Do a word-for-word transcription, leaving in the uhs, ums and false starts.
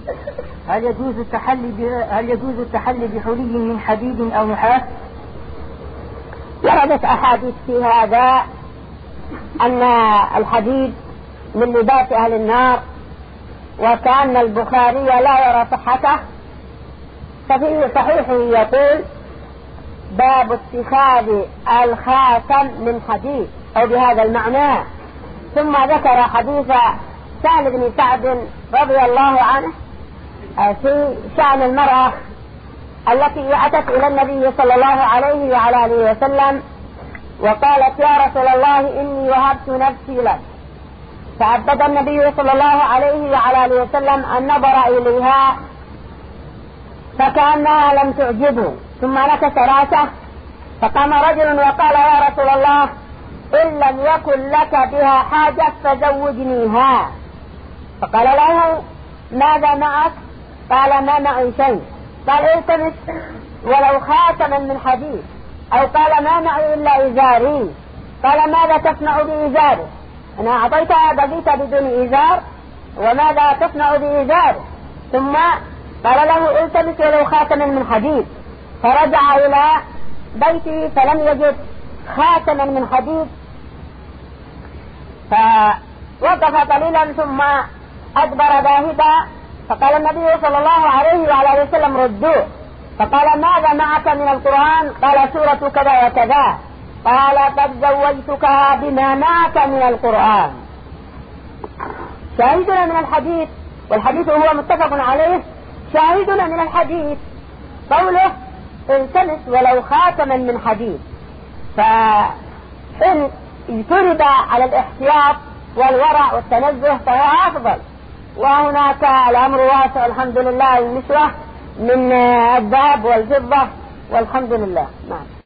هل يجوز التحلي هل يجوز التحلي بحلي من حديد أو نحاس؟ وردت أحاديث في هذا أن الحديد من لباس أهل النار، وكأن البخاري لا يرى صحته، ففي صحيحه يقول باب اتخاذ الخاتم من حديد أو بهذا المعنى. ثم ذكر حديث سهل بن سعد رضي الله عنه في شأن المرأة التي أتت إلى النبي صلى الله عليه وعلى آله وسلم وقالت يا رسول الله إني وهبت نفسي لك، فعبد النبي صلى الله عليه وعلى آله وسلم أن نظر إليها فكأنها لم تعجبه، ثم نكس راسه، فقام رجل وقال يا رسول الله إن لم يكن لك بها حاجة فزوجنيها. فقال له ماذا معك؟ قال ما معي شيء. قال التمس ولو خاتما من حديد، أو قال ما معي إلا إزاري. قال ماذا تصنع بإزاره؟ أنا أعطيتها بقيت بدون إزار، وماذا تصنع بإزاره؟ ثم قال له التمس ولو خاتما من حديد. فرجع إلى بيته فلم يجد خاتما من حديد، فوقف قليلا ثم أدبر ذاهبا، فقال النبي صلى الله عليه وعلى وسلم ردوه. فقال ماذا معك من القرآن؟ قال سورة كذا وكذا. قال قد زوجتكها بما معك من القرآن. شاهدنا من الحديث، والحديث هو متفق عليه، شاهدنا من الحديث قوله التمس ولو خاتما من حديد. فإن اجترب على الاحتياط والورع والتنزه فهو أفضل. وهناك الأمر واسع الحمد لله، النسوة من الذهب والفضة والحمد لله. نعم.